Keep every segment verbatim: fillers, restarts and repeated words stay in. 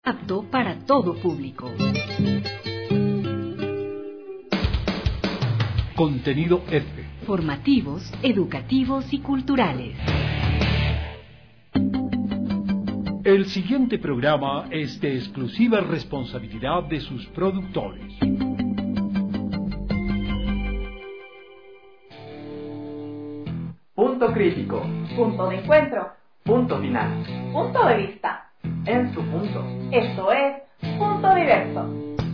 Apto para todo público. Contenido F. Formativos, educativos y culturales. El siguiente programa es de exclusiva responsabilidad de sus productores. Punto crítico. Punto de encuentro. Punto final. Punto de vista. En su punto. Esto es Punto Diverso.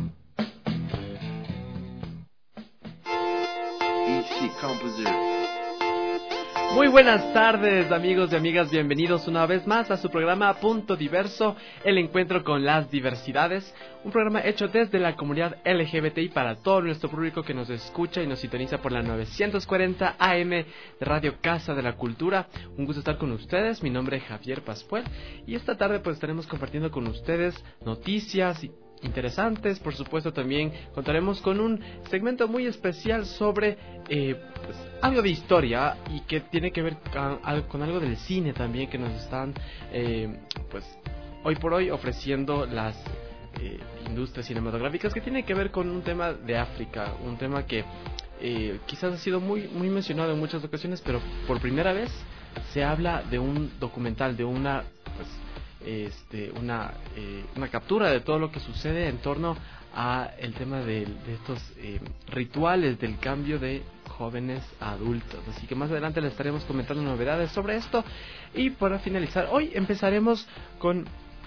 Muy buenas tardes, amigos y amigas, bienvenidos una vez más a su programa Punto Diverso, el encuentro con las diversidades, un programa hecho desde la comunidad L G B T I para todo nuestro público que nos escucha y nos sintoniza por la novecientos cuarenta A M de Radio Casa de la Cultura. Un gusto estar con ustedes, mi nombre es Javier Pascual y esta tarde pues estaremos compartiendo con ustedes noticias y interesantes. Por supuesto también contaremos con un segmento muy especial sobre eh, pues, algo de historia y que tiene que ver con, con algo del cine también que nos están eh, pues hoy por hoy ofreciendo las eh, industrias cinematográficas, que tiene que ver con un tema de África, un tema que eh, quizás ha sido muy, muy mencionado en muchas ocasiones, pero por primera vez se habla de un documental, de una pues Este, una eh, una captura de todo lo que sucede en torno a el tema de, de estos eh, rituales del cambio de jóvenes a adultos. Así que más adelante les estaremos comentando novedades sobre esto. Y para finalizar, hoy empezaremos con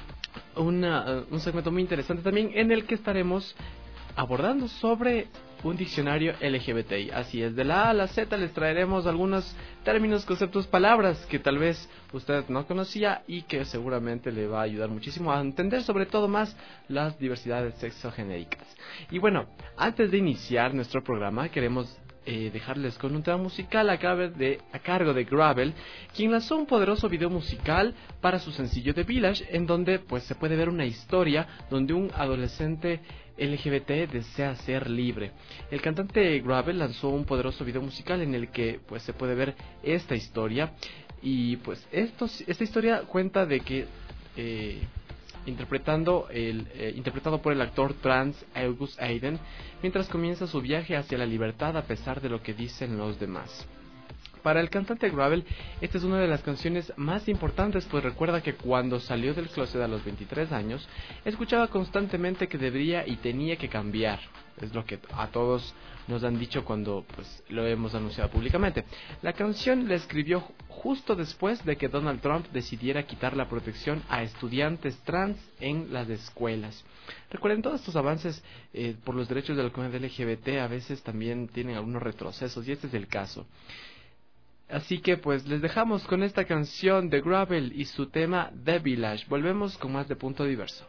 una, un segmento muy interesante también en el que estaremos abordando sobre un diccionario L G B T I. Así es, de la A a la Z les traeremos algunos términos, conceptos, palabras que tal vez usted no conocía y que seguramente le va a ayudar muchísimo a entender sobre todo más las diversidades sexogenéricas. Y bueno, antes de iniciar nuestro programa queremos eh, dejarles con un tema musical a, de, a cargo de Gravel, quien lanzó un poderoso video musical para su sencillo The Village, en donde pues se puede ver una historia donde un adolescente L G B T desea ser libre. El cantante Gravel lanzó un poderoso video musical en el que pues se puede ver esta historia y pues esto, esta historia cuenta de que eh, interpretando el eh, interpretado por el actor trans August Aiden, mientras comienza su viaje hacia la libertad a pesar de lo que dicen los demás. Para el cantante Gravel, esta es una de las canciones más importantes, pues recuerda que cuando salió del closet a los veintitrés años, escuchaba constantemente que debería y tenía que cambiar. Es lo que a todos nos han dicho cuando pues lo hemos anunciado públicamente. La canción la escribió justo después de que Donald Trump decidiera quitar la protección a estudiantes trans en las escuelas. Recuerden, todos estos avances eh, por los derechos de la comunidad L G B T a veces también tienen algunos retrocesos, y este es el caso. Así que pues les dejamos con esta canción de Gravel y su tema The Village. Volvemos con más de Punto Diverso.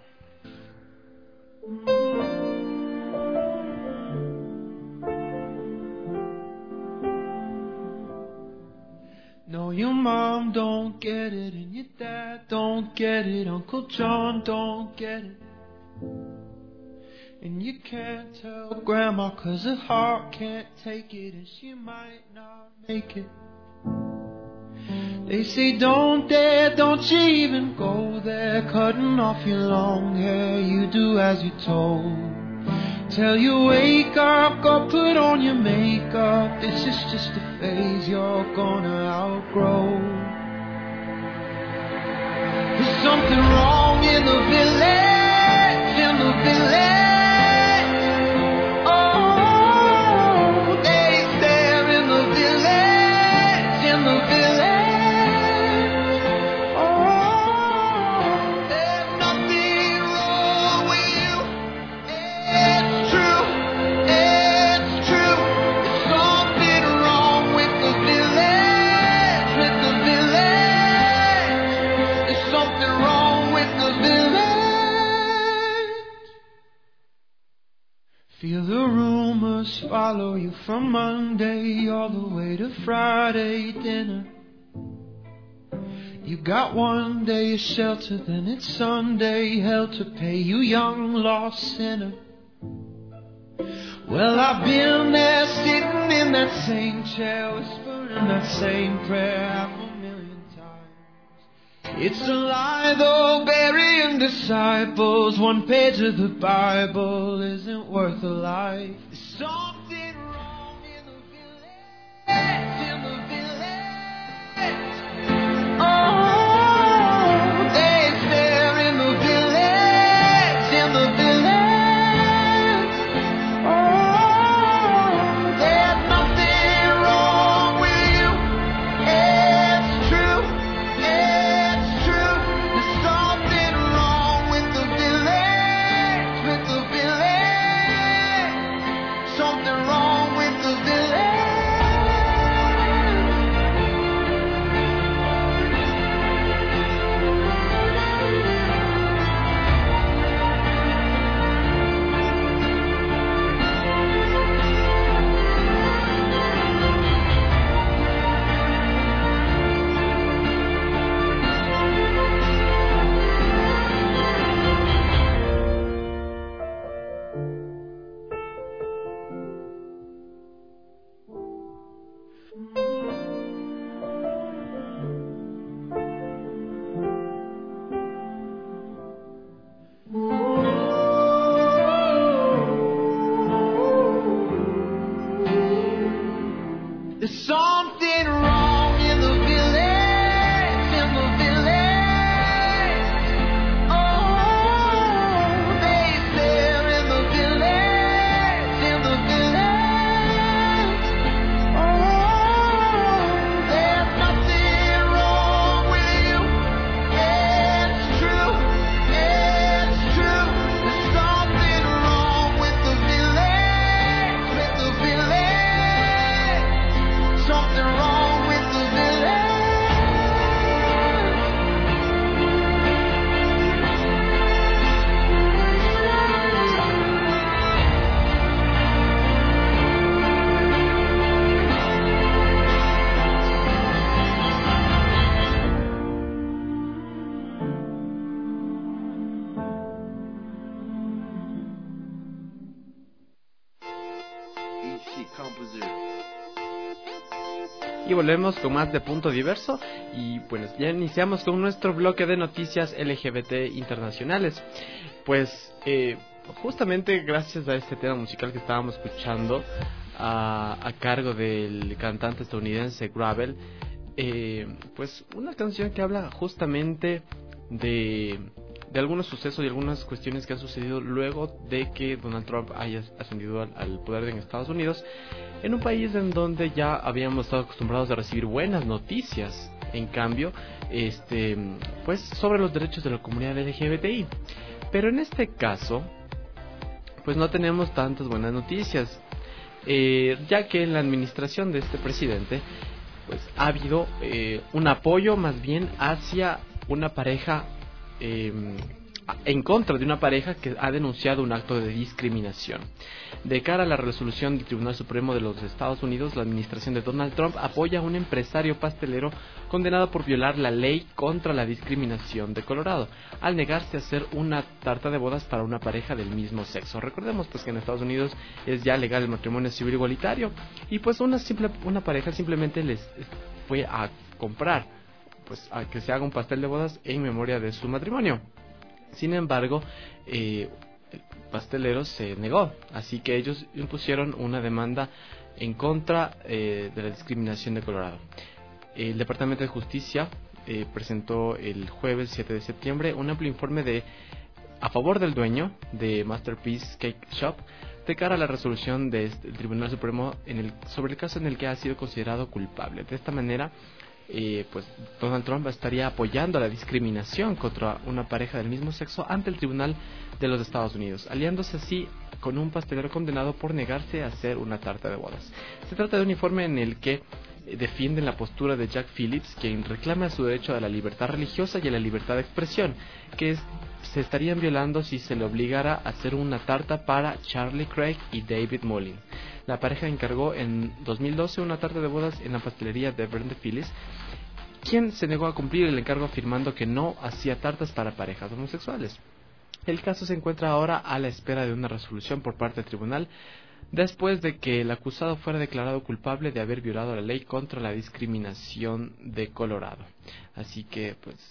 No, your mom don't get it, and your dad don't get it, Uncle John don't get it. And you can't tell Grandma 'cause her heart can't take it, and she might not make it. They say don't dare, don't you even go there, cutting off your long hair, you do as you're told. Tell you wake up, go put on your makeup, this is just a phase you're gonna outgrow. There's something wrong in the village, in the village. Oh, they say in the village, in the village. Feel the rumors follow you from Monday all the way to Friday dinner. You got one day of shelter, then it's Sunday hell to pay, you young lost sinner. Well, I've been there sitting in that same chair, whispering that same prayer half a million times. It's a lie though, burying disciples. One page of the Bible isn't worth a life. There's something wrong in the village, in the village. Oh, they stare in the village, in the village. Oh, there's nothing wrong with you. It's true, it's true. There's something wrong with the village, with the village. Something wrong with the village. There's something wrong in the village, in the village. Oh, they stare in the village, in the village. Oh, there's nothing wrong with you. It's true, it's true. There's something wrong with the village, with the village. Something wrong with the village. Y volvemos con más de Punto Diverso y bueno, ya iniciamos con nuestro bloque de noticias L G B T internacionales. Pues eh, justamente gracias a este tema musical que estábamos escuchando a, a cargo del cantante estadounidense Gravel, eh, pues una canción que habla justamente de, de algunos sucesos y algunas cuestiones que han sucedido luego de que Donald Trump haya ascendido al, al poder en Estados Unidos, en un país en donde ya habíamos estado acostumbrados a recibir buenas noticias, en cambio, este, pues sobre los derechos de la comunidad L G B T I. Pero en este caso, pues no tenemos tantas buenas noticias, eh, ya que en la administración de este presidente, pues ha habido eh, un apoyo más bien hacia una pareja, eh, en contra de una pareja que ha denunciado un acto de discriminación. De cara a la resolución del Tribunal Supremo de los Estados Unidos, la administración de Donald Trump apoya a un empresario pastelero condenado por violar la ley contra la discriminación de Colorado, al negarse a hacer una tarta de bodas para una pareja del mismo sexo. Recordemos pues que en Estados Unidos es ya legal el matrimonio civil igualitario, y pues una simple una pareja simplemente les fue a comprar pues a que se haga un pastel de bodas en memoria de su matrimonio. Sin embargo, eh, el pastelero se negó, así que ellos impusieron una demanda en contra eh, de la discriminación de Colorado. El Departamento de Justicia eh, presentó el jueves siete de septiembre un amplio informe de a favor del dueño de Masterpiece Cake Shop de cara a la resolución del Tribunal Supremo en el, sobre el caso en el que ha sido considerado culpable. De esta manera, Eh, pues Donald Trump estaría apoyando la discriminación contra una pareja del mismo sexo ante el Tribunal de los Estados Unidos, aliándose así con un pastelero condenado por negarse a hacer una tarta de bodas. Se trata de un informe en el que eh, defienden la postura de Jack Phillips, quien reclama su derecho a la libertad religiosa y a la libertad de expresión, que es, se estarían violando si se le obligara a hacer una tarta para Charlie Craig y David Mullin. La pareja encargó en dos mil doce una tarta de bodas en la pastelería de Brenda Phillips, quien se negó a cumplir el encargo afirmando que no hacía tartas para parejas homosexuales. El caso se encuentra ahora a la espera de una resolución por parte del tribunal, después de que el acusado fuera declarado culpable de haber violado la ley contra la discriminación de Colorado. Así que, pues,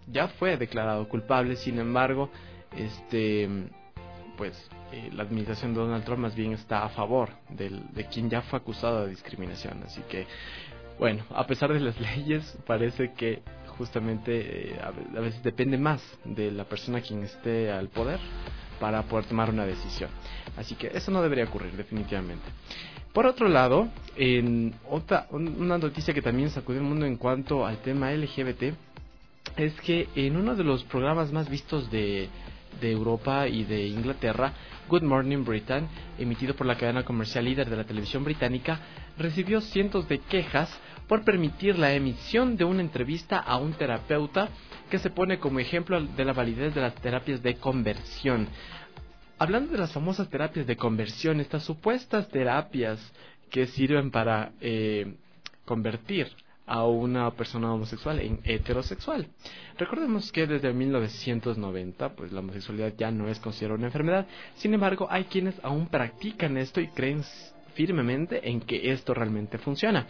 ya fue declarado culpable. Sin embargo, este pues eh, la administración de Donald Trump más bien está a favor del, de quien ya fue acusado de discriminación. Así que, bueno, a pesar de las leyes, parece que justamente eh, a veces depende más de la persona quien esté al poder para poder tomar una decisión. Así que eso no debería ocurrir definitivamente. Por otro lado, en otra una noticia que también sacudió el mundo en cuanto al tema L G B T es que en uno de los programas más vistos de, de Europa y de Inglaterra, Good Morning Britain, emitido por la cadena comercial líder de la televisión británica, recibió cientos de quejas por permitir la emisión de una entrevista a un terapeuta que se pone como ejemplo de la validez de las terapias de conversión. Hablando de las famosas terapias de conversión, estas supuestas terapias que sirven para eh, convertir a una persona homosexual en heterosexual. Recordemos que desde mil novecientos noventa, pues la homosexualidad ya no es considerada una enfermedad. Sin embargo, hay quienes aún practican esto y creen firmemente en que esto realmente funciona.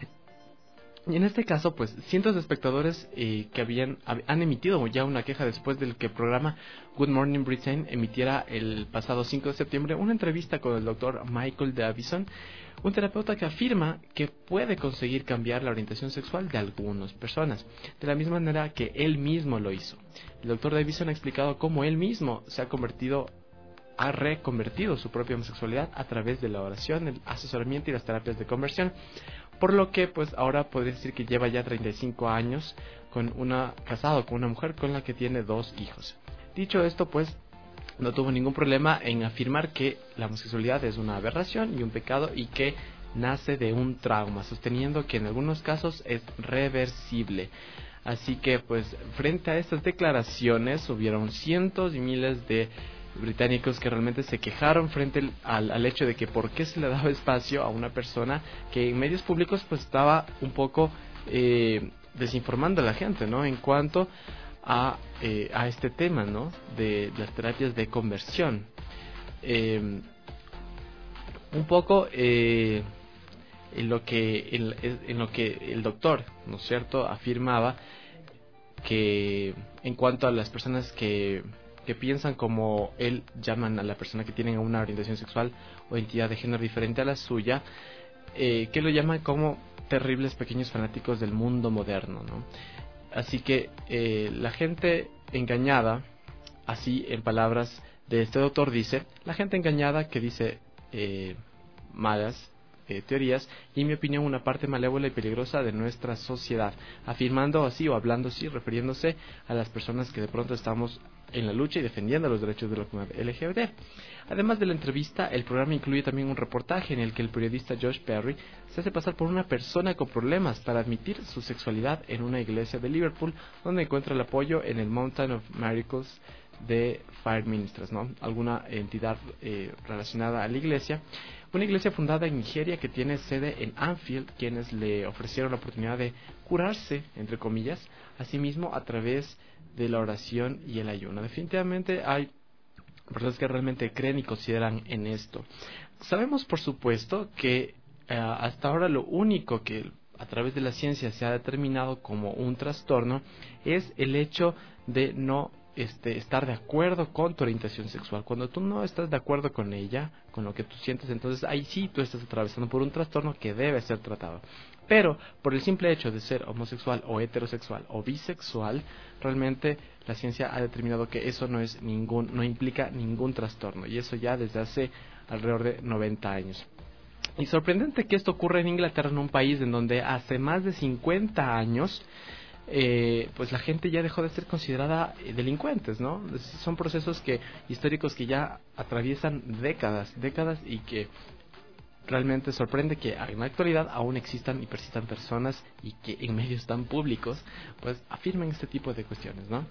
Y en este caso, pues cientos de espectadores eh, que habían han emitido ya una queja después del que el programa Good Morning Britain emitiera el pasado cinco de septiembre una entrevista con el doctor Michael Davison, un terapeuta que afirma que puede conseguir cambiar la orientación sexual de algunas personas, de la misma manera que él mismo lo hizo. El doctor Davison ha explicado cómo él mismo se ha convertido ha reconvertido su propia homosexualidad a través de la oración, el asesoramiento y las terapias de conversión, por lo que pues ahora podría decir que lleva ya treinta y cinco años con una casado con una mujer con la que tiene dos hijos. Dicho esto, pues no tuvo ningún problema en afirmar que la homosexualidad es una aberración y un pecado y que nace de un trauma, sosteniendo que en algunos casos es reversible. Así que pues frente a estas declaraciones hubieron cientos y miles de británicos que realmente se quejaron frente al, al hecho de que por qué se le daba espacio a una persona que en medios públicos pues estaba un poco eh, desinformando a la gente, ¿no? En cuanto a, eh, a este tema, ¿no? De, de las terapias de conversión. Eh, un poco eh, en lo que en, en lo que el doctor, ¿no es cierto?, afirmaba que en cuanto a las personas que que piensan como él llaman a la persona que tienen una orientación sexual o identidad de género diferente a la suya, eh, que lo llaman como terribles pequeños fanáticos del mundo moderno, ¿no? Así que eh, la gente engañada, así en palabras de este doctor dice, la gente engañada que dice eh, malas eh, teorías y en mi opinión una parte malévola y peligrosa de nuestra sociedad, afirmando así o hablando así, refiriéndose a las personas que de pronto estamos en la lucha y defendiendo los derechos de la comunidad L G B T. Además de la entrevista, el programa incluye también un reportaje en el que el periodista Josh Perry se hace pasar por una persona con problemas para admitir su sexualidad en una iglesia de Liverpool, donde encuentra el apoyo en el Mountain of Miracles de Fire Ministers, ¿no? Alguna entidad eh, relacionada a la iglesia. Una iglesia fundada en Nigeria que tiene sede en Anfield, quienes le ofrecieron la oportunidad de curarse, entre comillas, a sí mismo a través de la oración y el ayuno. Definitivamente hay personas que realmente creen y consideran en esto. Sabemos, por supuesto, que eh, hasta ahora lo único que a través de la ciencia se ha determinado como un trastorno es el hecho de no este, estar de acuerdo con tu orientación sexual. Cuando tú no estás de acuerdo con ella, con lo que tú sientes, entonces ahí sí tú estás atravesando por un trastorno que debe ser tratado. Pero por el simple hecho de ser homosexual o heterosexual o bisexual, realmente la ciencia ha determinado que eso no es ningún, no implica ningún trastorno, y eso ya desde hace alrededor de noventa años. Y sorprendente que esto ocurra en Inglaterra, en un país en donde hace más de cincuenta años eh, pues la gente ya dejó de ser considerada eh, delincuentes, ¿no? Son procesos que históricos que ya atraviesan décadas, décadas y que realmente sorprende que en la actualidad aún existan y persistan personas y que en medios tan públicos pues afirmen este tipo de cuestiones, ¿no?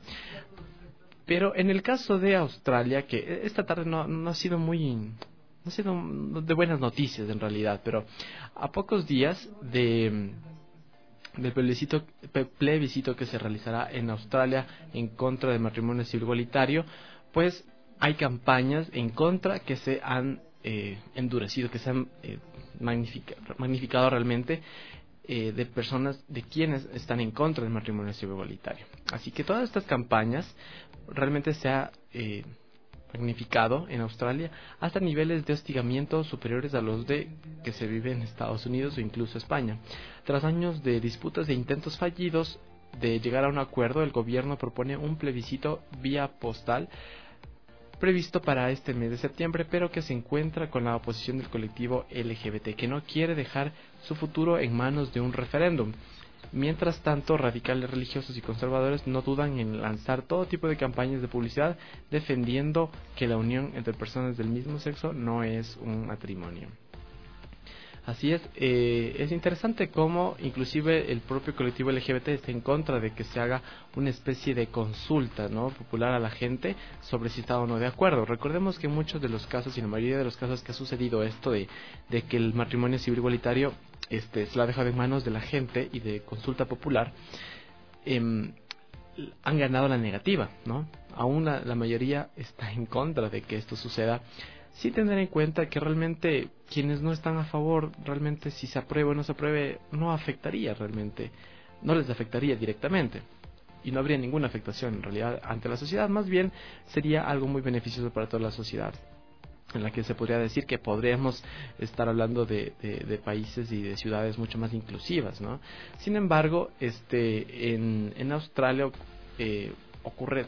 Pero en el caso de Australia, que esta tarde no, no ha sido muy, no ha sido de buenas noticias en realidad, pero a pocos días de del plebiscito, plebiscito que se realizará en Australia en contra del matrimonio civil igualitario, pues hay campañas en contra que se han Eh, endurecido, que se han eh, magnifica, magnificado realmente eh, de personas, de quienes están en contra del matrimonio civil igualitario. Así que todas estas campañas realmente se ha eh, magnificado en Australia hasta niveles de hostigamiento superiores a los de que se vive en Estados Unidos o incluso España. Tras años de disputas e intentos fallidos de llegar a un acuerdo, el gobierno propone un plebiscito vía postal previsto para este mes de septiembre, pero que se encuentra con la oposición del colectivo L G B T, que no quiere dejar su futuro en manos de un referéndum. Mientras tanto, radicales religiosos y conservadores no dudan en lanzar todo tipo de campañas de publicidad defendiendo que la unión entre personas del mismo sexo no es un matrimonio. Así es, eh, es interesante cómo inclusive el propio colectivo L G B T está en contra de que se haga una especie de consulta, ¿no?, popular a la gente sobre si está o no de acuerdo. Recordemos que en muchos de los casos, y en la mayoría de los casos que ha sucedido esto de, de que el matrimonio civil igualitario este, se lo ha dejado en manos de la gente y de consulta popular, eh, han ganado la negativa, ¿no? Aún la, la mayoría está en contra de que esto suceda, sin tener en cuenta que realmente quienes no están a favor, realmente si se apruebe o no se apruebe, no afectaría realmente, no les afectaría directamente. Y no habría ninguna afectación en realidad ante la sociedad, más bien sería algo muy beneficioso para toda la sociedad, en la que se podría decir que podríamos estar hablando de, de, de países y de ciudades mucho más inclusivas, ¿no? Sin embargo, este en, en Australia eh, ocurre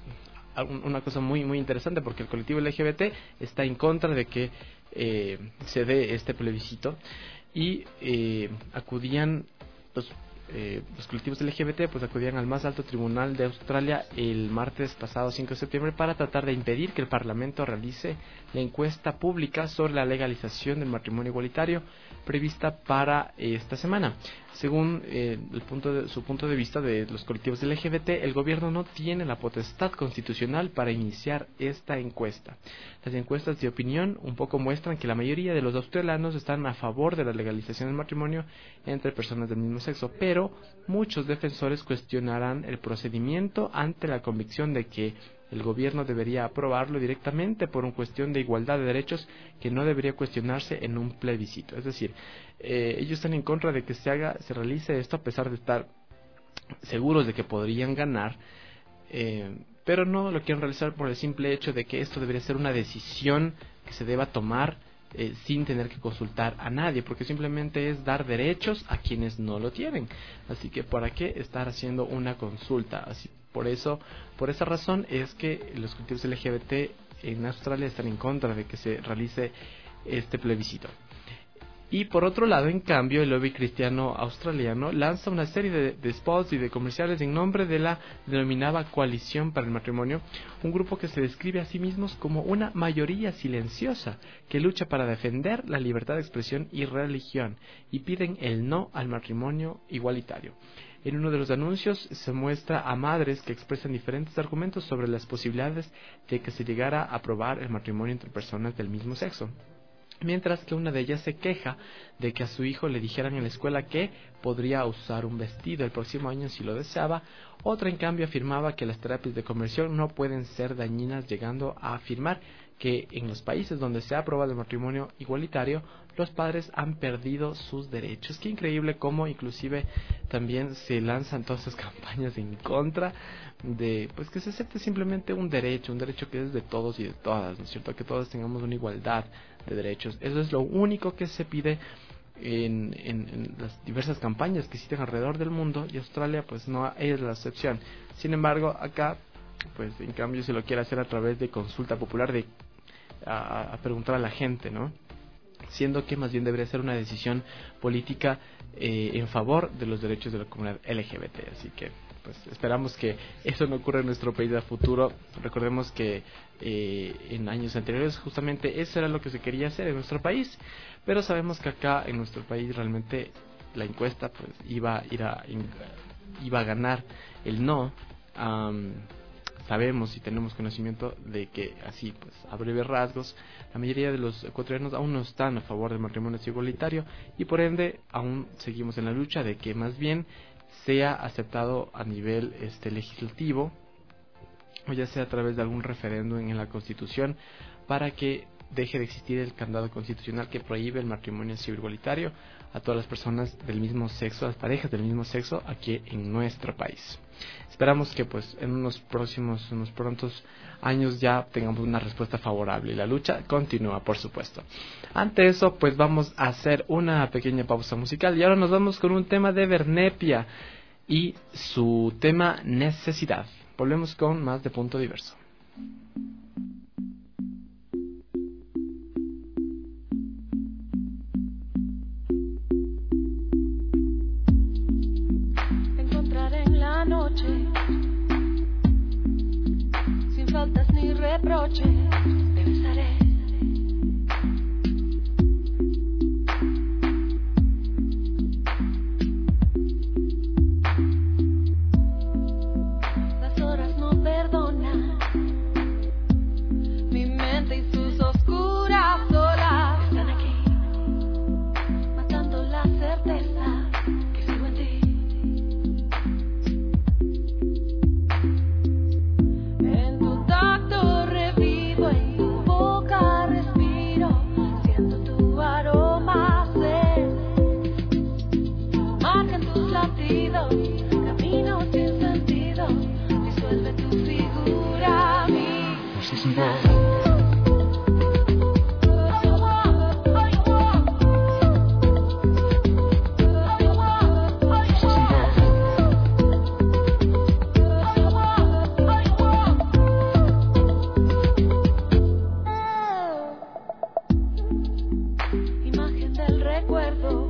una cosa muy muy interesante, porque el colectivo L G B T está en contra de que eh, se dé este plebiscito y eh, acudían los, eh, los colectivos L G B T pues acudían al más alto tribunal de Australia el martes pasado cinco de septiembre para tratar de impedir que el Parlamento realice la encuesta pública sobre la legalización del matrimonio igualitario prevista para eh, esta semana. Según eh, el punto de, su punto de vista de los colectivos L G B T, el gobierno no tiene la potestad constitucional para iniciar esta encuesta. Las encuestas de opinión un poco muestran que la mayoría de los australianos están a favor de la legalización del matrimonio entre personas del mismo sexo, pero muchos defensores cuestionarán el procedimiento ante la convicción de que el gobierno debería aprobarlo directamente por una cuestión de igualdad de derechos que no debería cuestionarse en un plebiscito. Es decir, eh, ellos están en contra de que se haga, se realice esto a pesar de estar seguros de que podrían ganar, eh, pero no lo quieren realizar por el simple hecho de que esto debería ser una decisión que se deba tomar eh, sin tener que consultar a nadie, porque simplemente es dar derechos a quienes no lo tienen. Así que ¿para qué estar haciendo una consulta? Así Por eso, por esa razón es que los colectivos L G B T en Australia están en contra de que se realice este plebiscito. Y por otro lado, en cambio, el lobby cristiano australiano lanza una serie de, de spots y de comerciales en nombre de la denominada Coalición para el Matrimonio, un grupo que se describe a sí mismos como una mayoría silenciosa que lucha para defender la libertad de expresión y religión, y piden el no al matrimonio igualitario. En uno de los anuncios se muestra a madres que expresan diferentes argumentos sobre las posibilidades de que se llegara a aprobar el matrimonio entre personas del mismo sexo, mientras que una de ellas se queja de que a su hijo le dijeran en la escuela que podría usar un vestido el próximo año si lo deseaba. Otra, en cambio, afirmaba que las terapias de conversión no pueden ser dañinas, llegando a afirmar que en los países donde se ha aprobado el matrimonio igualitario, los padres han perdido sus derechos. Qué increíble cómo inclusive también se lanzan todas esas campañas en contra de pues que se acepte simplemente un derecho, un derecho que es de todos y de todas, ¿no es cierto? Que todos tengamos una igualdad de derechos. Eso es lo único que se pide en, en, en las diversas campañas que existen alrededor del mundo, y Australia pues no es la excepción. Sin embargo, acá pues en cambio se lo quiere hacer a través de consulta popular, de a, a preguntar a la gente, ¿no? Siendo que más bien debería ser una decisión política eh, en favor de los derechos de la comunidad L G B T. Así que pues esperamos que eso no ocurra en nuestro país a futuro. Recordemos que eh, en años anteriores justamente eso era lo que se quería hacer en nuestro país, pero sabemos que acá en nuestro país realmente la encuesta pues iba, iba, iba a ganar el no. Um, Sabemos y tenemos conocimiento de que así, pues a breves rasgos, la mayoría de los ecuatorianos aún no están a favor del matrimonio igualitario, y por ende aún seguimos en la lucha de que más bien sea aceptado a nivel este legislativo, o ya sea a través de algún referéndum en la Constitución, para que deje de existir el candado constitucional que prohíbe el matrimonio civil igualitario a todas las personas del mismo sexo, las parejas del mismo sexo aquí en nuestro país. Esperamos que pues en unos próximos, unos prontos años ya tengamos una respuesta favorable y la lucha continúa, por supuesto. Ante eso, pues vamos a hacer una pequeña pausa musical y ahora nos vamos con un tema de Vernepia y su tema Necesidad. Volvemos con más de Punto Diverso. Noche, sin faltas ni reproches, te besaré. Las horas no perdonan, mi mente y sus oscuras olas están aquí, matando la certeza que sigo en ti. Camino sin sentido, disuelve tu figura, mi necesidad. Imagen del recuerdo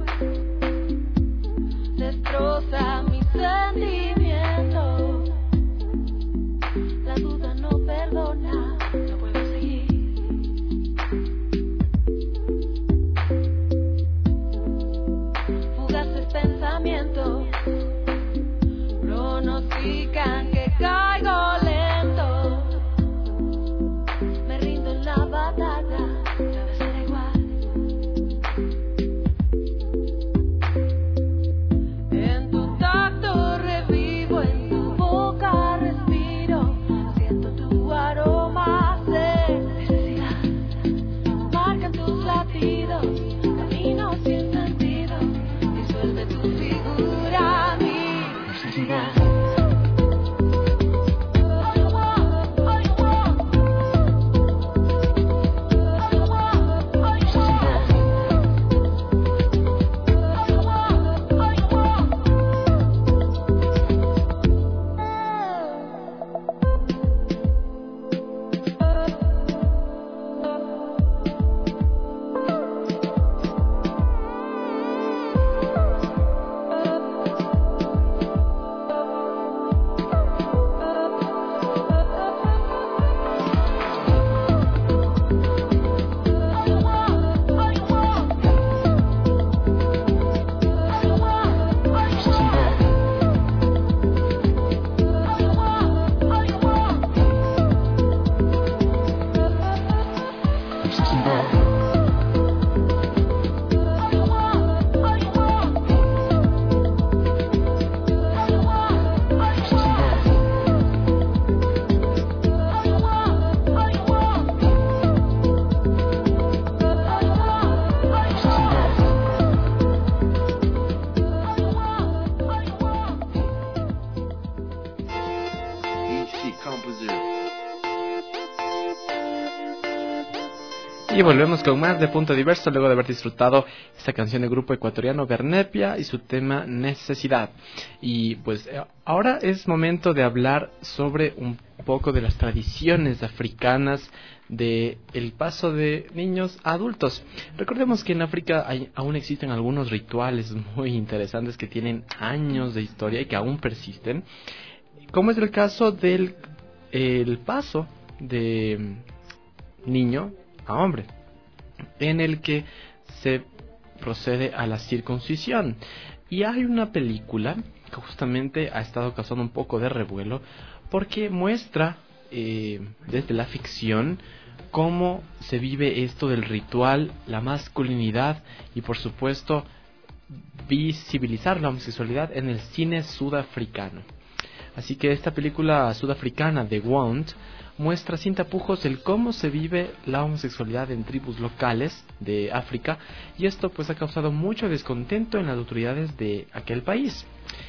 destroza mi sentimiento. La duda no perdona, no puedo seguir. Fugaces pensamientos pronostican que caigo lento. Me rindo en la batalla, debe ser igual. Camino sin sentido, disuelve tu figura, mi necesidad. Y volvemos con más de Punto Diverso luego de haber disfrutado esta canción del grupo ecuatoriano Vernepia y su tema Necesidad. Y pues ahora es momento de hablar sobre un poco de las tradiciones africanas de el paso de niños a adultos. Recordemos que en África hay, aún existen algunos rituales muy interesantes que tienen años de historia y que aún persisten, como es el caso del el paso de niño a hombre, en el que se procede a la circuncisión. Y hay una película que justamente ha estado causando un poco de revuelo porque muestra eh, desde la ficción cómo se vive esto del ritual, la masculinidad y por supuesto visibilizar la homosexualidad en el cine sudafricano. Así que esta película sudafricana, The Wound, muestra sin tapujos el cómo se vive la homosexualidad en tribus locales de África, y esto pues ha causado mucho descontento en las autoridades de aquel país.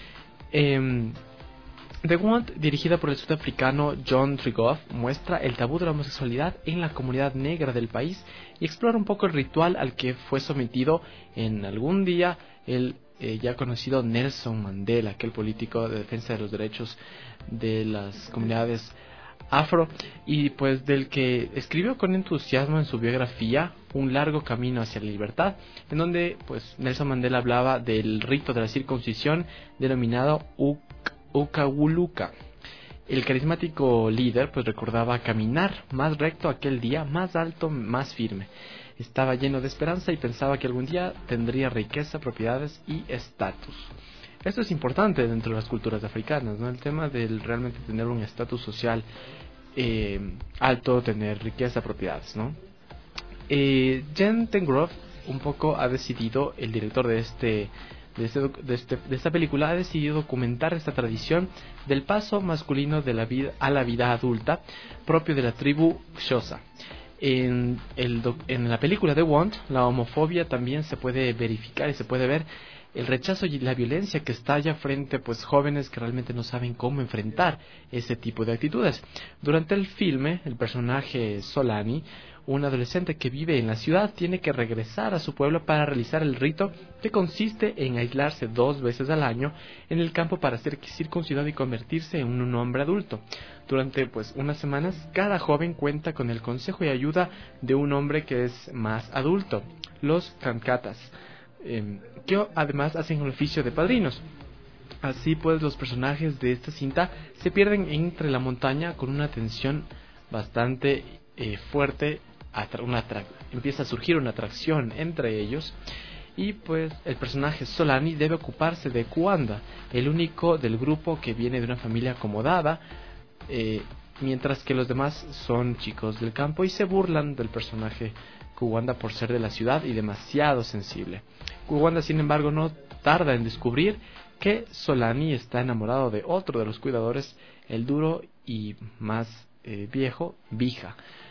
Eh, The Wand, dirigida por el sudafricano John Tregoff, muestra el tabú de la homosexualidad en la comunidad negra del país y explora un poco el ritual al que fue sometido en algún día el eh, ya conocido Nelson Mandela, aquel político de defensa de los derechos de las comunidades afro, y pues del que escribió con entusiasmo en su biografía Un largo camino hacia la libertad, en donde pues Nelson Mandela hablaba del rito de la circuncisión denominado Ukawuluka. El carismático líder pues recordaba caminar más recto aquel día, más alto, más firme. Estaba lleno de esperanza y pensaba que algún día tendría riqueza, propiedades y estatus. Esto es importante dentro de las culturas africanas, ¿no? El tema del realmente tener un estatus social eh, alto, tener riqueza, propiedades, ¿no? Eh, Jen Tengroff un poco ha decidido, el director de este De, este, de, este, de esta película ha decidido documentar esta tradición del paso masculino de la vida a la vida adulta propio de la tribu Xhosa. En, el, en la película The Wand, la homofobia también se puede verificar y se puede ver el rechazo y la violencia que estalla frente pues jóvenes que realmente no saben cómo enfrentar ese tipo de actitudes. Durante el filme, el personaje Solani, un adolescente que vive en la ciudad, tiene que regresar a su pueblo para realizar el rito que consiste en aislarse dos veces al año en el campo para ser circuncidado y convertirse en un hombre adulto. Durante pues unas semanas, cada joven cuenta con el consejo y ayuda de un hombre que es más adulto, los Kankatas, eh, que además hacen el oficio de padrinos. Así pues, los personajes de esta cinta se pierden entre la montaña con una tensión bastante eh, fuerte. Una empieza a surgir una atracción entre ellos, y pues el personaje Solani debe ocuparse de Kuanda, el único del grupo que viene de una familia acomodada, eh, mientras que los demás son chicos del campo y se burlan del personaje Kuanda por ser de la ciudad y demasiado sensible. Kuanda, sin embargo, no tarda en descubrir que Solani está enamorado de otro de los cuidadores, el duro y más eh, viejo Bija.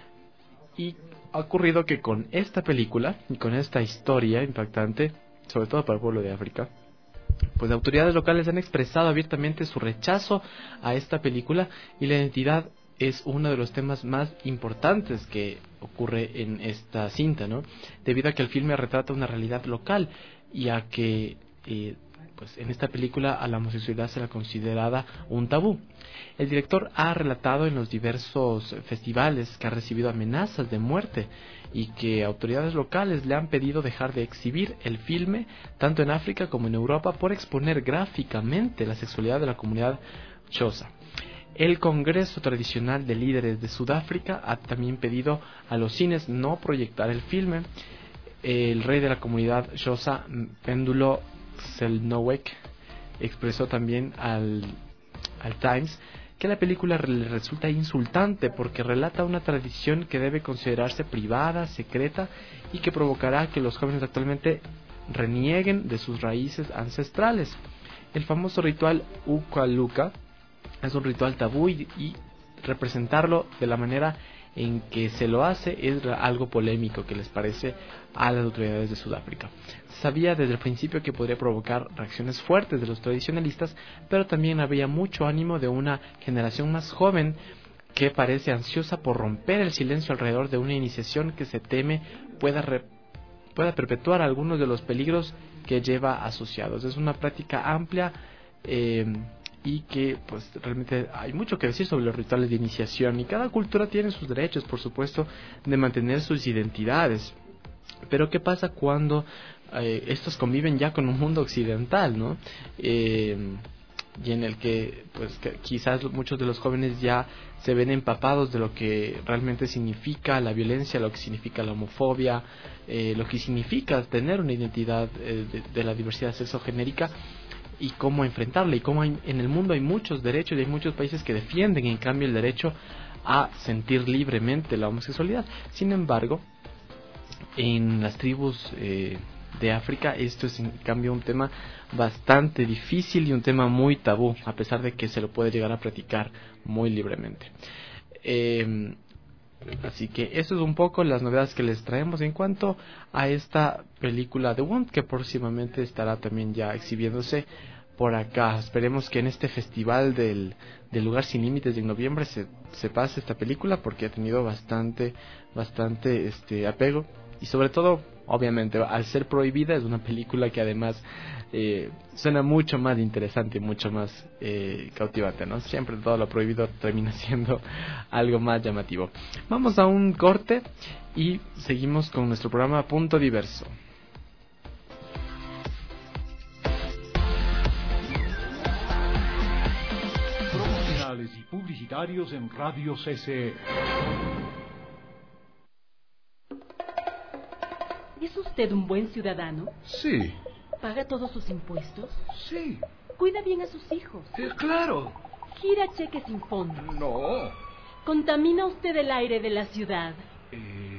Y ha ocurrido que con esta película y con esta historia impactante, sobre todo para el pueblo de África, pues autoridades locales han expresado abiertamente su rechazo a esta película, y la identidad es uno de los temas más importantes que ocurre en esta cinta, ¿no? Debido a que el filme retrata una realidad local y a que eh, pues en esta película a la homosexualidad se la considerada un tabú. El director ha relatado en los diversos festivales que ha recibido amenazas de muerte y que autoridades locales le han pedido dejar de exhibir el filme tanto en África como en Europa por exponer gráficamente la sexualidad de la comunidad Xhosa. El Congreso Tradicional de Líderes de Sudáfrica ha también pedido a los cines no proyectar el filme. El rey de la comunidad Xhosa, Pendulo Selnowek, expresó también al, al Times que la película le resulta insultante porque relata una tradición que debe considerarse privada, secreta, y que provocará que los jóvenes actualmente renieguen de sus raíces ancestrales. El famoso ritual Ukawuluka es un ritual tabú y, y representarlo de la manera en que se lo hace es algo polémico que les parece a las autoridades de Sudáfrica. Sabía desde el principio que podría provocar reacciones fuertes de los tradicionalistas, pero también había mucho ánimo de una generación más joven que parece ansiosa por romper el silencio alrededor de una iniciación que se teme pueda, re, pueda perpetuar algunos de los peligros que lleva asociados. Es una práctica amplia eh, y que pues realmente hay mucho que decir sobre los rituales de iniciación, y cada cultura tiene sus derechos, por supuesto, de mantener sus identidades. Pero ¿qué pasa cuando eh, estos conviven ya con un mundo occidental, ¿no? Eh, y en el que pues que quizás muchos de los jóvenes ya se ven empapados de lo que realmente significa la violencia, lo que significa la homofobia, eh, lo que significa tener una identidad eh, de, de la diversidad sexogenérica, y cómo enfrentarla, y cómo hay, en el mundo hay muchos derechos y hay muchos países que defienden en cambio el derecho a sentir libremente la homosexualidad. Sin embargo, en las tribus eh, de África esto es en cambio un tema bastante difícil y un tema muy tabú, a pesar de que se lo puede llegar a practicar muy libremente. Eh, así que eso es un poco las novedades que les traemos en cuanto a esta película The Wand, que próximamente estará también ya exhibiéndose por acá. Esperemos que en este festival del, del Lugar Sin Límites de noviembre se, se pase esta película, porque ha tenido bastante bastante este apego, y sobre todo, obviamente, al ser prohibida, es una película que además eh, suena mucho más interesante y mucho más eh, cautivante, ¿no? Siempre todo lo prohibido termina siendo algo más llamativo. Vamos a un corte y seguimos con nuestro programa Punto Diverso. Y publicitarios en Radio C C E. ¿Es usted un buen ciudadano? Sí. ¿Paga todos sus impuestos? Sí. ¿Cuida bien a sus hijos? Eh, claro. ¿Gira cheques sin fondo? No. ¿Contamina usted el aire de la ciudad? Eh...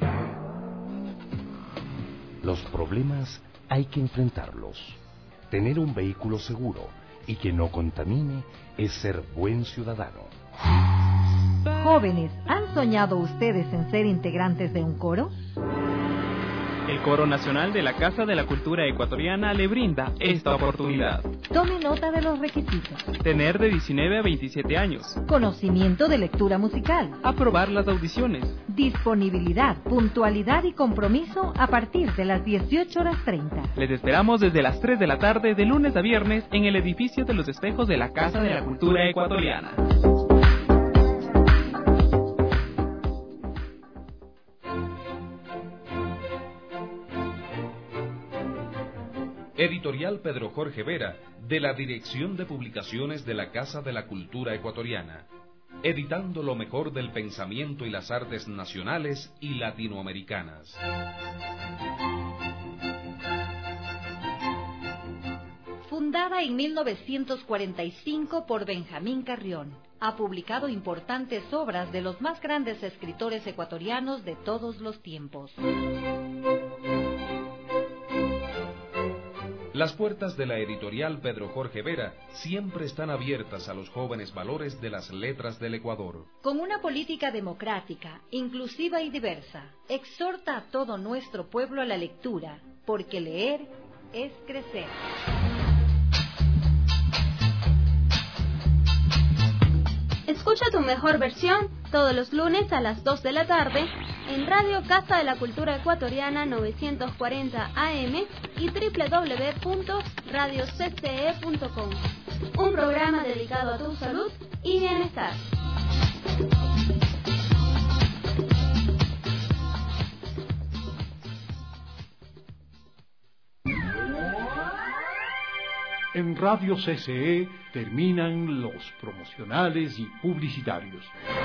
Los problemas hay que enfrentarlos. Tener un vehículo seguro y que no contamine es ser buen ciudadano. Jóvenes, ¿han soñado ustedes en ser integrantes de un coro? El Coro Nacional de la Casa de la Cultura Ecuatoriana le brinda esta oportunidad. Tome nota de los requisitos. Tener de diecinueve a veintisiete años. Conocimiento de lectura musical. Aprobar las audiciones. Disponibilidad, puntualidad y compromiso a partir de las dieciocho horas treinta. Les esperamos desde las tres de la tarde de lunes a viernes en el edificio de los espejos de la Casa de la Cultura Ecuatoriana. Editorial Pedro Jorge Vera, de la Dirección de Publicaciones de la Casa de la Cultura Ecuatoriana, editando lo mejor del pensamiento y las artes nacionales y latinoamericanas. Fundada en mil novecientos cuarenta y cinco por Benjamín Carrión, ha publicado importantes obras de los más grandes escritores ecuatorianos de todos los tiempos. Las puertas de la editorial Pedro Jorge Vera siempre están abiertas a los jóvenes valores de las letras del Ecuador. Con una política democrática, inclusiva y diversa, exhorta a todo nuestro pueblo a la lectura, porque leer es crecer. Escucha tu mejor versión todos los lunes a las dos de la tarde en Radio Casa de la Cultura Ecuatoriana novecientos cuarenta A M y doble u doble u doble u punto radio c c e punto com. Un programa dedicado a tu salud y bienestar. En Radio C C E terminan los promocionales y publicitarios.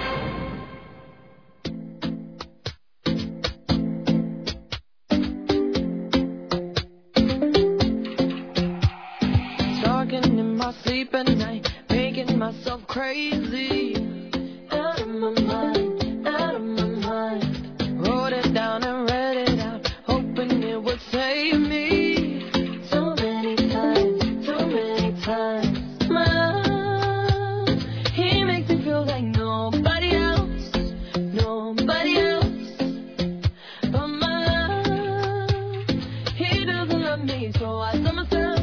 Talking in my sleep at night, making myself crazy. Out of my mind, out of my mind. Wrote it down and read it out, hoping it would save me. So many times, so many times. My, he makes me feel like nobody else, nobody else. But my, he doesn't love me, so I tell myself.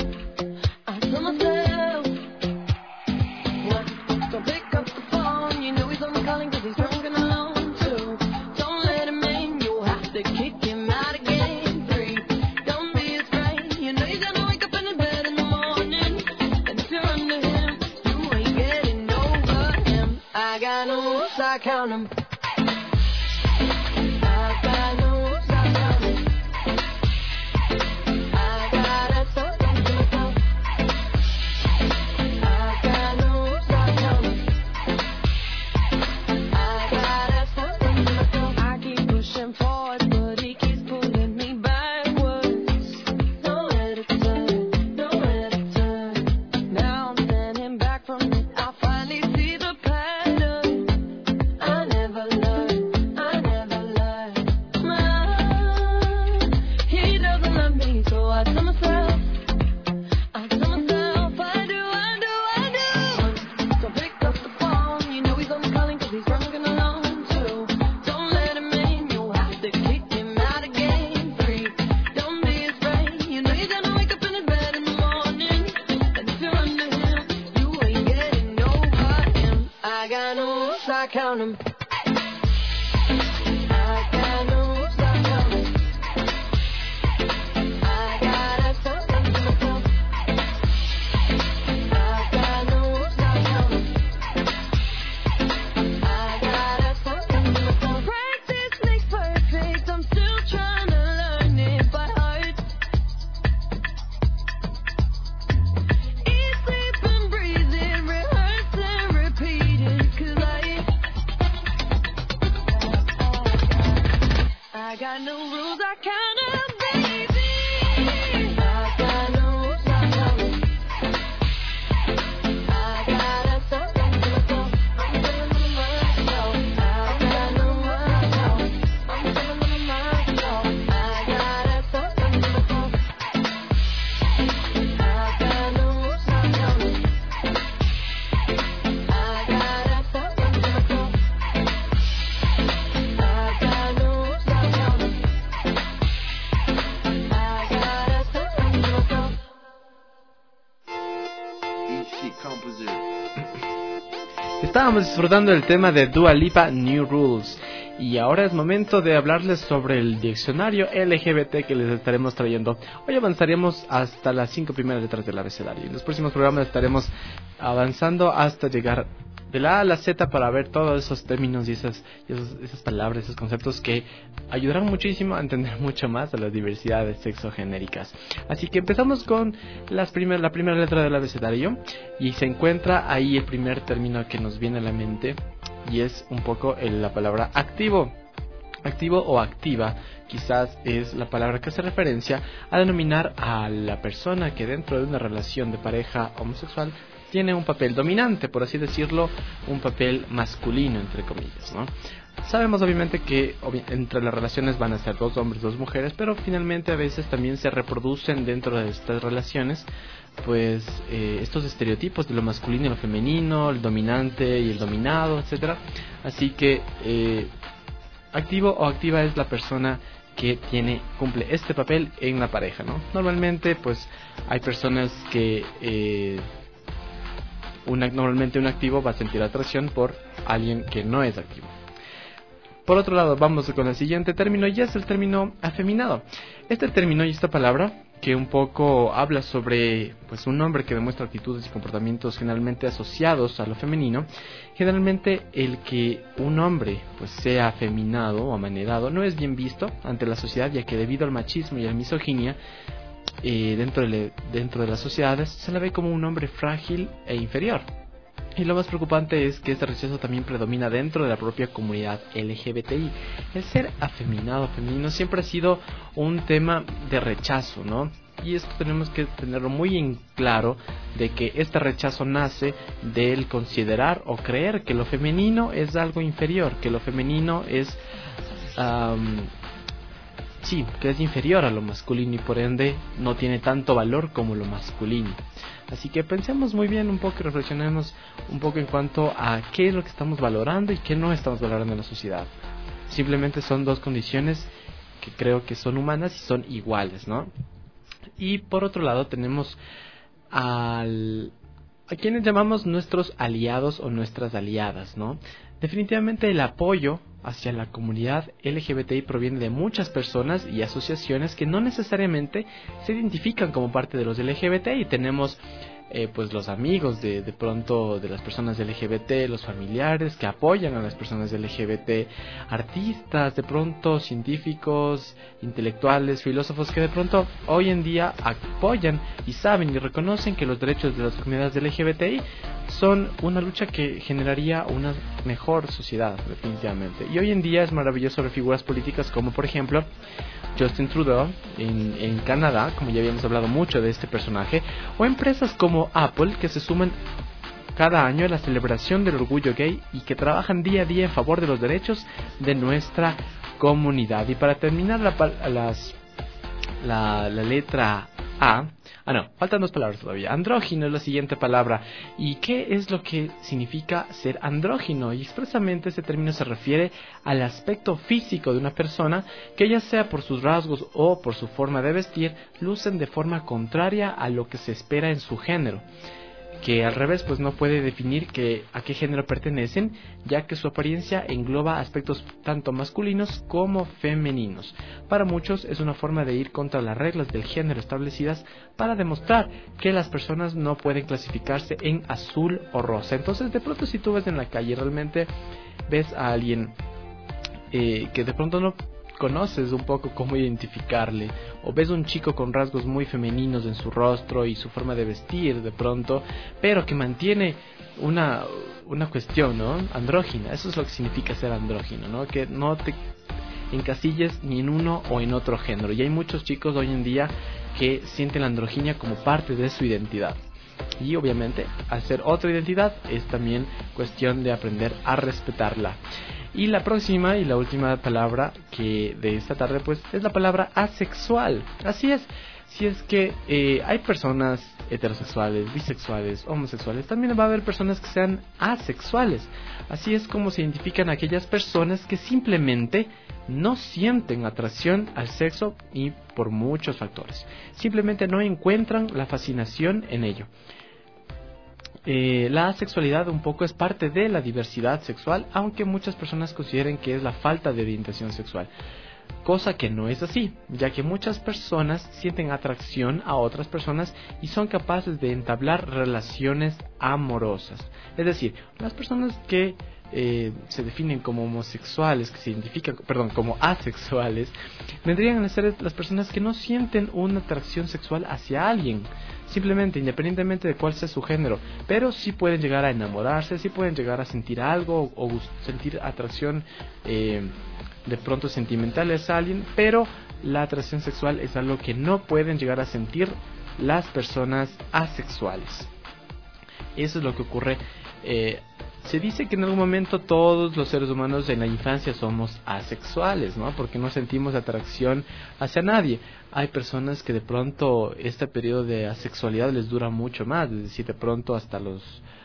I count them. I got no rules, I count them. I gotta talk to myself. I got no rules, I count them. I gotta talk to myself. I keep pushing forward, but he keeps pulling me backwards. Nowhere to turn, nowhere to turn. Now I'm standing back from it. I finally see the pattern. I never I count 'em. I got no rules, I count 'em. I gotta stop them to myself. I got no rules, I count 'em. I gotta stop them to myself. Practice makes perfect, I'm still trying to learn it by heart. Eat, sleep and breathe it, rehearse and repeat it, 'cause I I got no rules, I count 'em, baby. I got no rules, I count 'em. I gotta stop them to myself. I'm telling them myself. I got no rules, I count 'em. I'm telling them myself. I gotta stop them to myself. I got no rules, I count 'em. I gotta stop them to myself. I got no rules, I count 'em. I gotta stop them to myself. Easy composer. Estábamos disfrutando del tema de Dua Lipa, New Rules. Y ahora es momento de hablarles sobre el diccionario L G B T que les estaremos trayendo. Hoy avanzaremos hasta las cinco primeras letras del abecedario. En los próximos programas estaremos avanzando hasta llegar de la A a la Z para ver todos esos términos y esas, y esos, esas palabras, esos conceptos que ayudarán muchísimo a entender mucho más de las diversidades sexogenéricas. Así que empezamos con las primer, la primera letra del abecedario y se encuentra ahí el primer término que nos viene a la mente y es un poco el, la palabra activo. Activo o activa quizás es la palabra que hace referencia a denominar a la persona que dentro de una relación de pareja homosexual tiene un papel dominante, por así decirlo, un papel masculino, entre comillas, ¿no? Sabemos obviamente que obvi- entre las relaciones van a ser dos hombres, dos mujeres, pero finalmente a veces también se reproducen dentro de estas relaciones pues eh, estos estereotipos de lo masculino y lo femenino, el dominante y el dominado, etcétera. Así que eh, activo o activa es la persona que tiene cumple este papel en la pareja, ¿no? Normalmente pues hay personas que eh, una, normalmente un activo va a sentir atracción por alguien que no es activo. Por otro lado, vamos con el siguiente término y es el término afeminado. Este término y esta palabra que un poco habla sobre pues un hombre que demuestra actitudes y comportamientos generalmente asociados a lo femenino. Generalmente el que un hombre pues sea afeminado o amanerado no es bien visto ante la sociedad, ya que debido al machismo y a la misoginia eh, dentro, de, dentro de las sociedades se le ve como un hombre frágil e inferior. Y lo más preocupante es que este rechazo también predomina dentro de la propia comunidad L G B T I. El ser afeminado, femenino, siempre ha sido un tema de rechazo, ¿no? Y esto tenemos que tenerlo muy en claro, de que este rechazo nace del considerar o creer que lo femenino es algo inferior, que lo femenino es... Um, sí, que es inferior a lo masculino y por ende no tiene tanto valor como lo masculino. Así que pensemos muy bien un poco y reflexionemos un poco en cuanto a qué es lo que estamos valorando y qué no estamos valorando en la sociedad. Simplemente son dos condiciones que creo que son humanas y son iguales, ¿no? Y por otro lado tenemos al, a quienes llamamos nuestros aliados o nuestras aliadas, ¿no? Definitivamente el apoyo hacia la comunidad L G B T I proviene de muchas personas y asociaciones que no necesariamente se identifican como parte de los L G B T I. Tenemos eh, pues los amigos de, de pronto de las personas L G B T, los familiares que apoyan a las personas L G B T, artistas, de pronto científicos, intelectuales, filósofos que de pronto hoy en día apoyan y saben y reconocen que los derechos de las comunidades L G B T I son una lucha que generaría una mejor sociedad, definitivamente. Y hoy en día es maravilloso ver figuras políticas como por ejemplo Justin Trudeau en, en Canadá, como ya habíamos hablado mucho de este personaje, o empresas como Apple que se suman cada año a la celebración del orgullo gay y que trabajan día a día en favor de los derechos de nuestra comunidad. Y para terminar la, las, la, la letra A, ah no, faltan dos palabras todavía. Andrógino es la siguiente palabra. ¿Y qué es lo que significa ser andrógino? Y expresamente este término se refiere al aspecto físico de una persona que, ya sea por sus rasgos o por su forma de vestir, lucen de forma contraria a lo que se espera en su género. que al revés pues no puede definir que, a qué género pertenecen, ya que su apariencia engloba aspectos tanto masculinos como femeninos. Para muchos es una forma de ir contra las reglas del género establecidas para demostrar que las personas no pueden clasificarse en azul o rosa. Entonces de pronto si tú ves en la calle, realmente ves a alguien eh, que de pronto no conoces un poco cómo identificarle, o ves un chico con rasgos muy femeninos en su rostro y su forma de vestir de pronto, pero que mantiene una, una cuestión, ¿no?, andrógina. Eso es lo que significa ser andrógino, ¿no?, que no te encasilles ni en uno o en otro género. Y hay muchos chicos hoy en día que sienten la androginia como parte de su identidad. Y obviamente hacer otra identidad es también cuestión de aprender a respetarla. Y la próxima y la última palabra que de esta tarde pues es la palabra asexual. Así es, si es que eh, hay personas heterosexuales, bisexuales, homosexuales, también va a haber personas que sean asexuales. Así es como se identifican aquellas personas que simplemente no sienten atracción al sexo y por muchos factores. Simplemente no encuentran la fascinación en ello. Eh, la asexualidad un poco es parte de la diversidad sexual, aunque muchas personas consideren que es la falta de orientación sexual, cosa que no es así, ya que muchas personas sienten atracción a otras personas y son capaces de entablar relaciones amorosas. Es decir, las personas que eh, se definen como homosexuales, que se identifican, perdón, como asexuales, vendrían a ser las personas que no sienten una atracción sexual hacia alguien, simplemente, independientemente de cuál sea su género, pero sí pueden llegar a enamorarse, sí pueden llegar a sentir algo o, o sentir atracción eh, de pronto sentimental hacia alguien, pero la atracción sexual es algo que no pueden llegar a sentir las personas asexuales. Eso es lo que ocurre. Eh, se dice que en algún momento todos los seres humanos en la infancia somos asexuales, ¿no?, porque no sentimos atracción hacia nadie. Hay personas que de pronto este periodo de asexualidad les dura mucho más, es decir, de pronto hasta los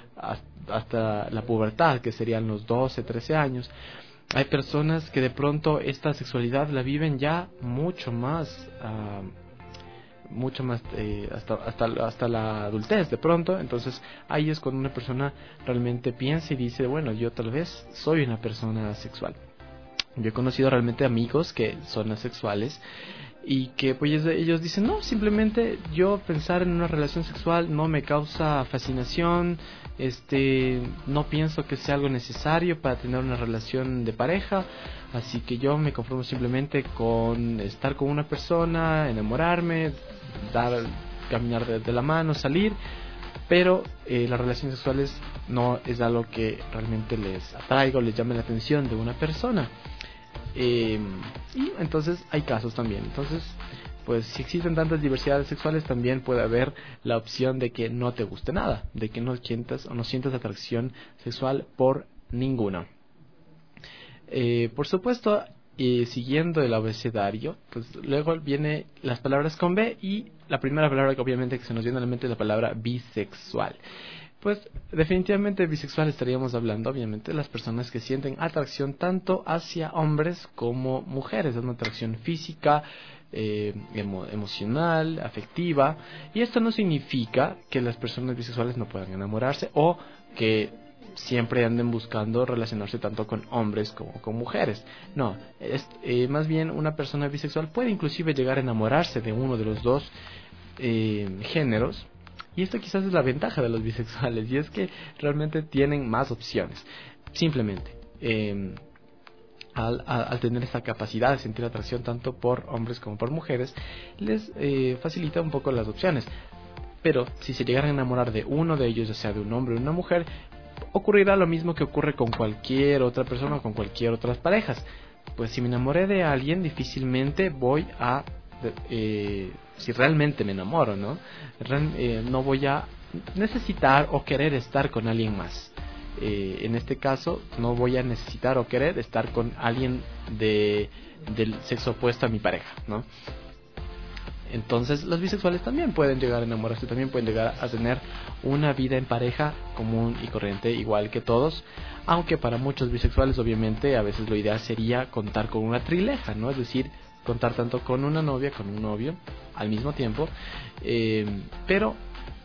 hasta la pubertad, que serían los doce, trece años. Hay personas que de pronto esta sexualidad la viven ya mucho más uh, mucho más eh, hasta, hasta, hasta la adultez de pronto. Entonces ahí es cuando una persona realmente piensa y dice, bueno, yo tal vez soy una persona asexual. Yo he conocido realmente amigos que son asexuales y que pues ellos dicen, no, simplemente yo pensar en una relación sexual no me causa fascinación, este no pienso que sea algo necesario para tener una relación de pareja, así que yo me conformo simplemente con estar con una persona, enamorarme, dar, caminar de, de la mano, salir, pero eh, las relaciones sexuales no es algo que realmente les atraiga o les llame la atención de una persona. Eh, y entonces hay casos también. Entonces, pues si existen tantas diversidades sexuales, también puede haber la opción de que no te guste nada, de que no sientas o no sientas atracción sexual por ninguna. Eh, por supuesto, eh, siguiendo el abecedario, pues luego viene las palabras con B, y la primera palabra que obviamente que se nos viene a la mente es la palabra bisexual. Pues definitivamente bisexual estaríamos hablando obviamente de las personas que sienten atracción tanto hacia hombres como mujeres, una atracción física, eh, emo- emocional, afectiva, y esto no significa que las personas bisexuales no puedan enamorarse o que siempre anden buscando relacionarse tanto con hombres como con mujeres. No, es, eh, más bien una persona bisexual puede inclusive llegar a enamorarse de uno de los dos eh, géneros. Y esto quizás es la ventaja de los bisexuales, y es que realmente tienen más opciones. Simplemente, eh, al, al, al tener esta capacidad de sentir atracción tanto por hombres como por mujeres, les eh, facilita un poco las opciones. Pero si se llegaran a enamorar de uno de ellos, ya sea de un hombre o una mujer, ocurrirá lo mismo que ocurre con cualquier otra persona o con cualquier otras parejas. Pues si me enamoré de alguien, difícilmente voy a... Eh, si realmente me enamoro, ¿no? Real, eh, no voy a necesitar o querer estar con alguien más. Eh, en este caso, no voy a necesitar o querer estar con alguien de, del sexo opuesto a mi pareja, ¿no? Entonces, los bisexuales también pueden llegar a enamorarse, también pueden llegar a tener una vida en pareja común y corriente, igual que todos. Aunque para muchos bisexuales, obviamente, a veces lo ideal sería contar con una trileja, ¿no? Es decir, contar tanto con una novia, con un novio al mismo tiempo, eh, pero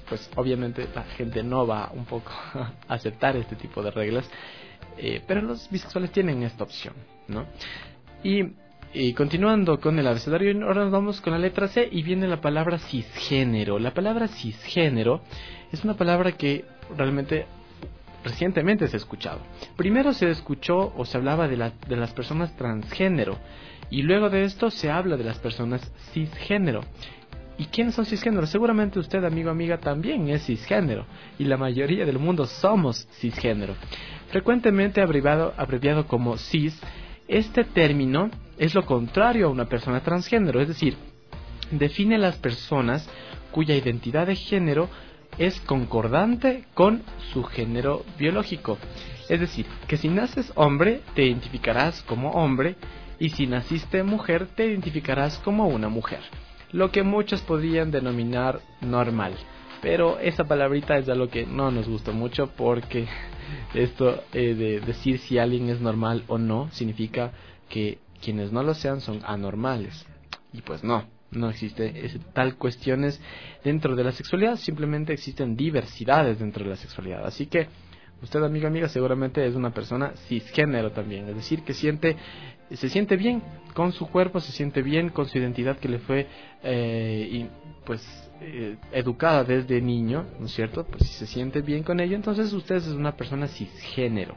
pues obviamente la gente no va un poco a aceptar este tipo de reglas, eh, pero los bisexuales tienen esta opción, ¿no? Y, y continuando con el abecedario, ahora nos vamos con la letra C y viene la palabra cisgénero. La palabra cisgénero es una palabra que realmente recientemente se ha escuchado. Primero se escuchó o se hablaba de, la, de las personas transgénero, y luego de esto se habla de las personas cisgénero. ¿Y quiénes son cisgénero? Seguramente usted, amigo o amiga, también es cisgénero, y la mayoría del mundo somos cisgénero. Frecuentemente abreviado, abreviado como cis, este término es lo contrario a una persona transgénero, es decir, define las personas cuya identidad de género es concordante con su género biológico. Es decir, que si naces hombre, te identificarás como hombre, y si naciste mujer, te identificarás como una mujer. Lo que muchos podrían denominar normal. Pero esa palabrita es algo que no nos gusta mucho, porque esto eh, de decir si alguien es normal o no significa que quienes no lo sean son anormales. Y pues no, no existe ese, tal cuestiones dentro de la sexualidad, simplemente existen diversidades dentro de la sexualidad. Así que usted, amigo, amiga, seguramente es una persona cisgénero también, es decir, que siente, se siente bien con su cuerpo, se siente bien con su identidad que le fue eh, y, pues eh, educada desde niño, ¿no es cierto? Pues si se siente bien con ello, entonces usted es una persona cisgénero.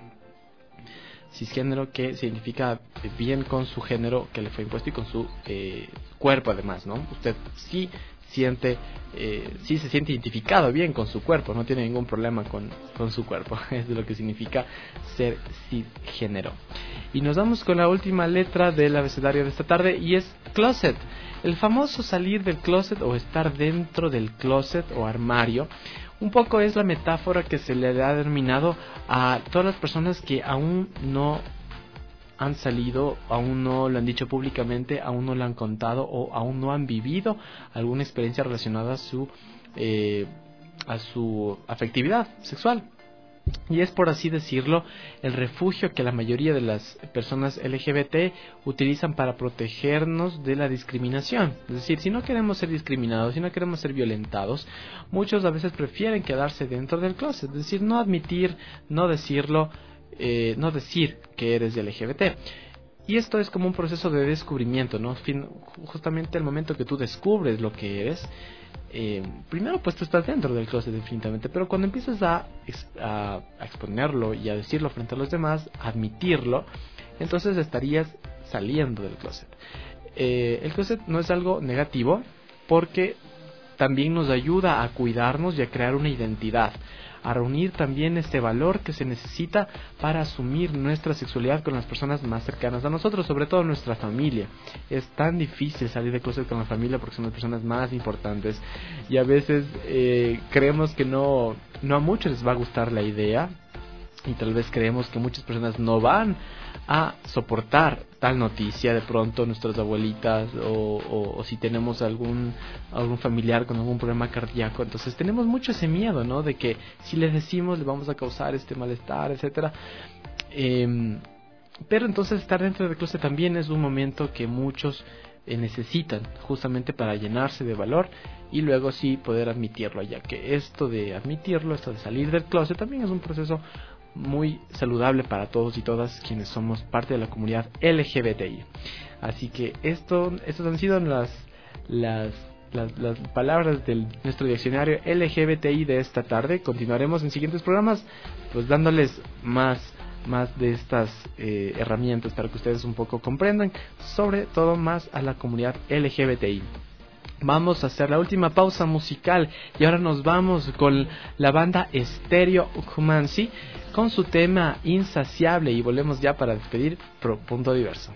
Cisgénero que significa bien con su género que le fue impuesto y con su eh, cuerpo además, ¿no? Usted sí siente, eh, sí se siente identificado bien con su cuerpo, no tiene ningún problema con, con su cuerpo. Es lo que significa ser cisgénero. Y nos vamos con la última letra del abecedario de esta tarde, y es closet. El famoso salir del closet o estar dentro del closet o armario, un poco es la metáfora que se le ha denominado a todas las personas que aún no han salido, aún no lo han dicho públicamente, aún no lo han contado o aún no han vivido alguna experiencia relacionada a su eh, a su afectividad sexual. Y es, por así decirlo, el refugio que la mayoría de las personas L G B T utilizan para protegernos de la discriminación. Es decir, si no queremos ser discriminados, si no queremos ser violentados, muchos a veces prefieren quedarse dentro del closet. Es decir, no admitir, no decirlo, eh, no decir que eres L G B T. Y esto es como un proceso de descubrimiento, ¿no? Fin, justamente el momento que tú descubres lo que eres, eh, primero pues tú estás dentro del closet definitivamente, pero cuando empiezas a, a, a exponerlo y a decirlo frente a los demás, a admitirlo, entonces estarías saliendo del closet. Eh, el closet no es algo negativo, porque también nos ayuda a cuidarnos y a crear una identidad, a reunir también este valor que se necesita para asumir nuestra sexualidad con las personas más cercanas a nosotros, sobre todo nuestra familia. Es tan difícil salir de closet con la familia porque son las personas más importantes, y a veces eh, creemos que no, no a muchos les va a gustar la idea, y tal vez creemos que muchas personas no van a soportar tal noticia. De pronto nuestras abuelitas o, o, o si tenemos algún algún familiar con algún problema cardíaco, entonces tenemos mucho ese miedo, ¿no? De que si le decimos le vamos a causar este malestar, etcétera. Eh, pero entonces estar dentro del closet también es un momento que muchos eh, necesitan justamente para llenarse de valor y luego sí poder admitirlo, ya que esto de admitirlo, esto de salir del closet también es un proceso muy saludable para todos y todas quienes somos parte de la comunidad L G B T I. Así que esto, estas han sido las, las, las, las palabras de nuestro diccionario L G B T I de esta tarde. Continuaremos en siguientes programas pues dándoles más, más de estas eh, herramientas para que ustedes un poco comprendan, sobre todo más a la comunidad L G B T I. Vamos a hacer la última pausa musical y ahora nos vamos con la banda Stereo Humancy con su tema Insaciable, y volvemos ya para despedir Pro Punto Diverso.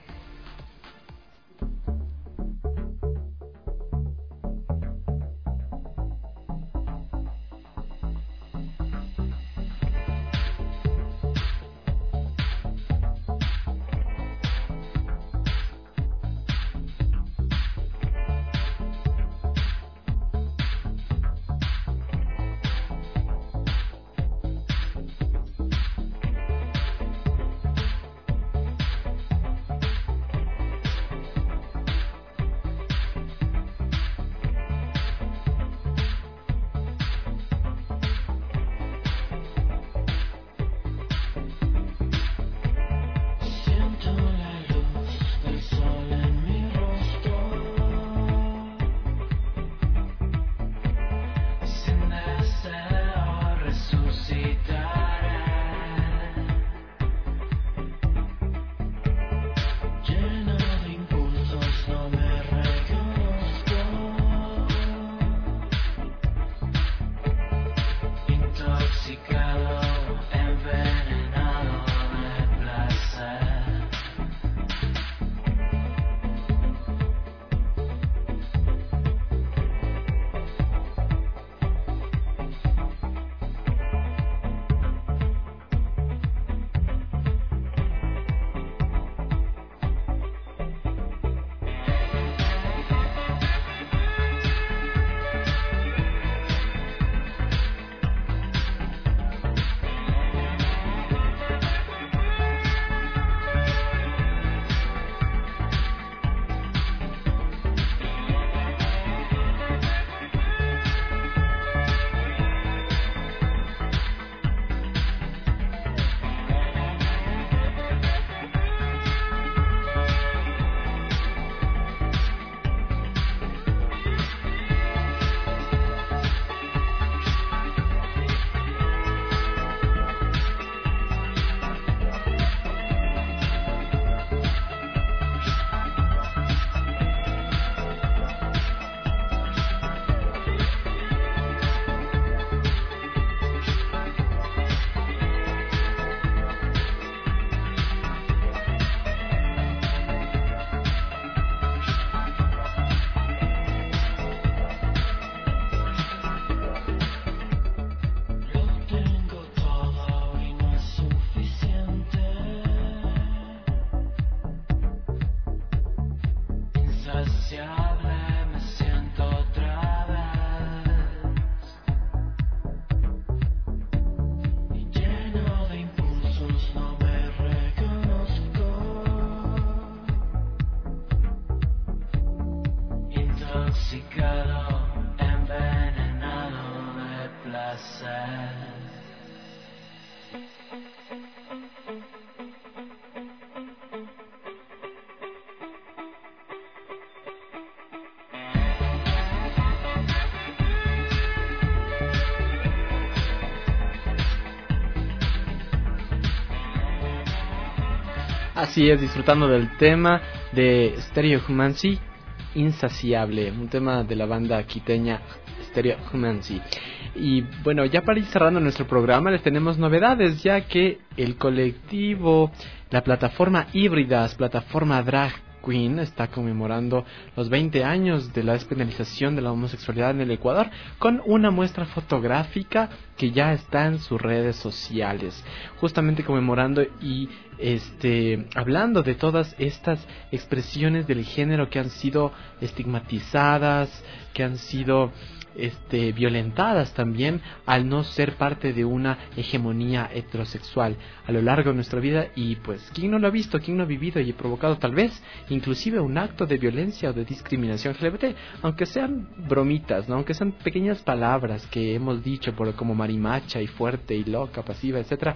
insaciable me siento otra vez, y lleno de impulsos no me reconozco, intoxicado, envenenado de placer. Así es, disfrutando del tema de Stereohumancy, Insaciable, un tema de la banda quiteña Stereohumancy. Y bueno, ya para ir cerrando nuestro programa les tenemos novedades, ya que el colectivo, la plataforma Híbridas, plataforma Drag Queen, está conmemorando los veinte años de la despenalización de la homosexualidad en el Ecuador con una muestra fotográfica que ya está en sus redes sociales, justamente conmemorando y este hablando de todas estas expresiones del género que han sido estigmatizadas, que han sido este violentadas también al no ser parte de una hegemonía heterosexual a lo largo de nuestra vida. Y pues, ¿quién no lo ha visto? ¿Quién no ha vivido y provocado tal vez inclusive un acto de violencia o de discriminación L G B T? Aunque sean bromitas, ¿no? Aunque sean pequeñas palabras que hemos dicho por como marimacha y fuerte y loca, pasiva, etcétera.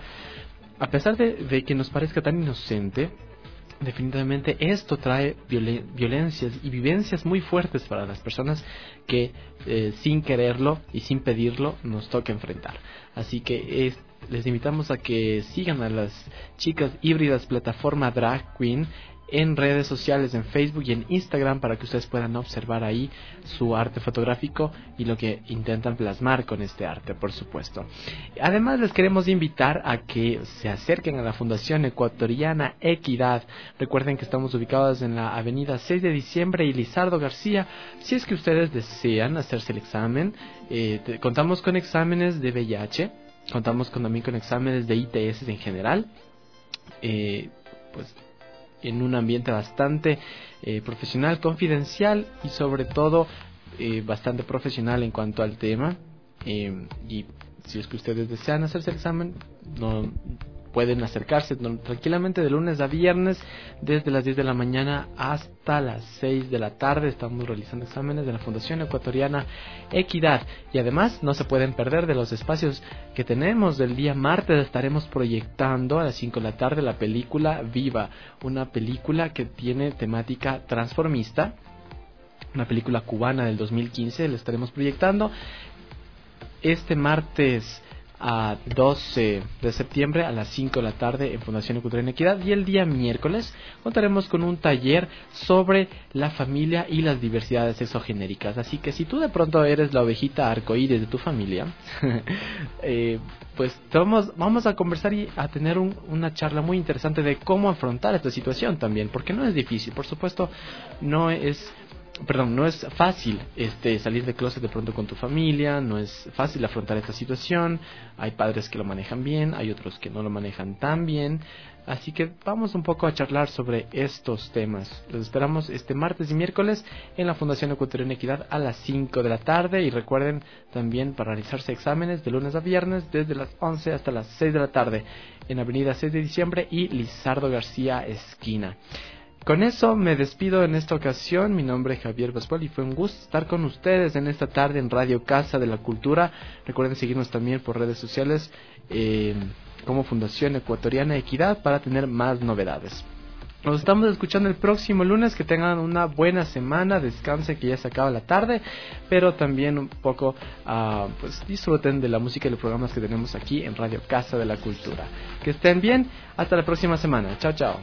A pesar de, de que nos parezca tan inocente, definitivamente esto trae violen- violencias y vivencias muy fuertes para las personas que eh, sin quererlo y sin pedirlo nos toca enfrentar. Así que es, les invitamos a que sigan a las chicas Híbridas plataforma Drag Queen en redes sociales, en Facebook y en Instagram, para que ustedes puedan observar ahí su arte fotográfico y lo que intentan plasmar con este arte, por supuesto. Además, les queremos invitar a que se acerquen a la Fundación Ecuatoriana Equidad. Recuerden que estamos ubicados en la avenida seis de diciembre y Lizardo García. Si es que ustedes desean hacerse el examen, eh, te, contamos con exámenes de V I H, contamos con, también con exámenes de I T S en general, eh, pues en un ambiente bastante eh, profesional, confidencial y sobre todo eh, bastante profesional en cuanto al tema. Eh, y si es que ustedes desean hacerse el examen, no pueden acercarse no, tranquilamente de lunes a viernes desde las diez de la mañana hasta las seis de la tarde. Estamos realizando exámenes de la Fundación Ecuatoriana Equidad, y además no se pueden perder de los espacios que tenemos. Del día martes estaremos proyectando a las cinco de la tarde la película Viva, una película que tiene temática transformista, una película cubana del dos mil quince. La estaremos proyectando este martes a doce de septiembre a las cinco de la tarde en Fundación Ecuatoriana Equidad, y el día miércoles contaremos con un taller sobre la familia y las diversidades sexogenéricas. Así que si tú de pronto eres la ovejita arcoíris de tu familia, eh, pues vamos, vamos a conversar y a tener un, una charla muy interesante de cómo afrontar esta situación también, porque no es difícil, por supuesto, no es Perdón, no es fácil este salir de closet de pronto con tu familia, no es fácil afrontar esta situación. Hay padres que lo manejan bien, hay otros que no lo manejan tan bien. Así que vamos un poco a charlar sobre estos temas. Los esperamos este martes y miércoles en la Fundación Ecuatoriana Equidad a las cinco de la tarde. Y recuerden también para realizarse exámenes de lunes a viernes desde las once hasta las seis de la tarde en Avenida seis de diciembre y Lizardo García esquina. Con eso me despido en esta ocasión. Mi nombre es Javier Pascual y fue un gusto estar con ustedes en esta tarde en Radio Casa de la Cultura. Recuerden seguirnos también por redes sociales eh, como Fundación Ecuatoriana Equidad para tener más novedades. Nos estamos escuchando el próximo lunes. Que tengan una buena semana, descansen, que ya se acaba la tarde, pero también un poco uh, pues disfruten de la música y los programas que tenemos aquí en Radio Casa de la Cultura. Que estén bien, hasta la próxima semana. Chao, chao.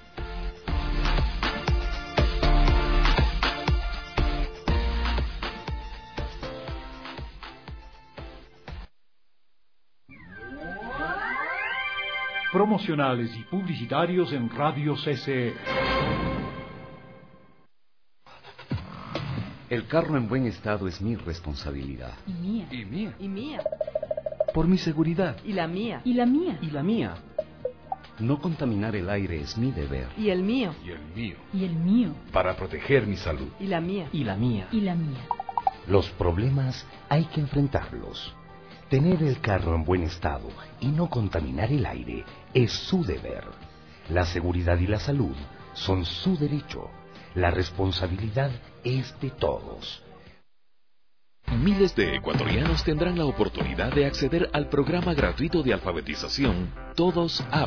Promocionales y publicitarios en Radio C C E. El carro en buen estado es mi responsabilidad. Y mía. Y mía. Y mía. Por mi seguridad. Y la mía. Y la mía. Y la mía. No contaminar el aire es mi deber. Y el mío. Y el mío. Y el mío. Para proteger mi salud. Y la mía. Y la mía. Y la mía. Los problemas hay que enfrentarlos. Tener el carro en buen estado y no contaminar el aire es su deber. La seguridad y la salud son su derecho. La responsabilidad es de todos. Miles de ecuatorianos tendrán la oportunidad de acceder al programa gratuito de alfabetización Todos Hablan.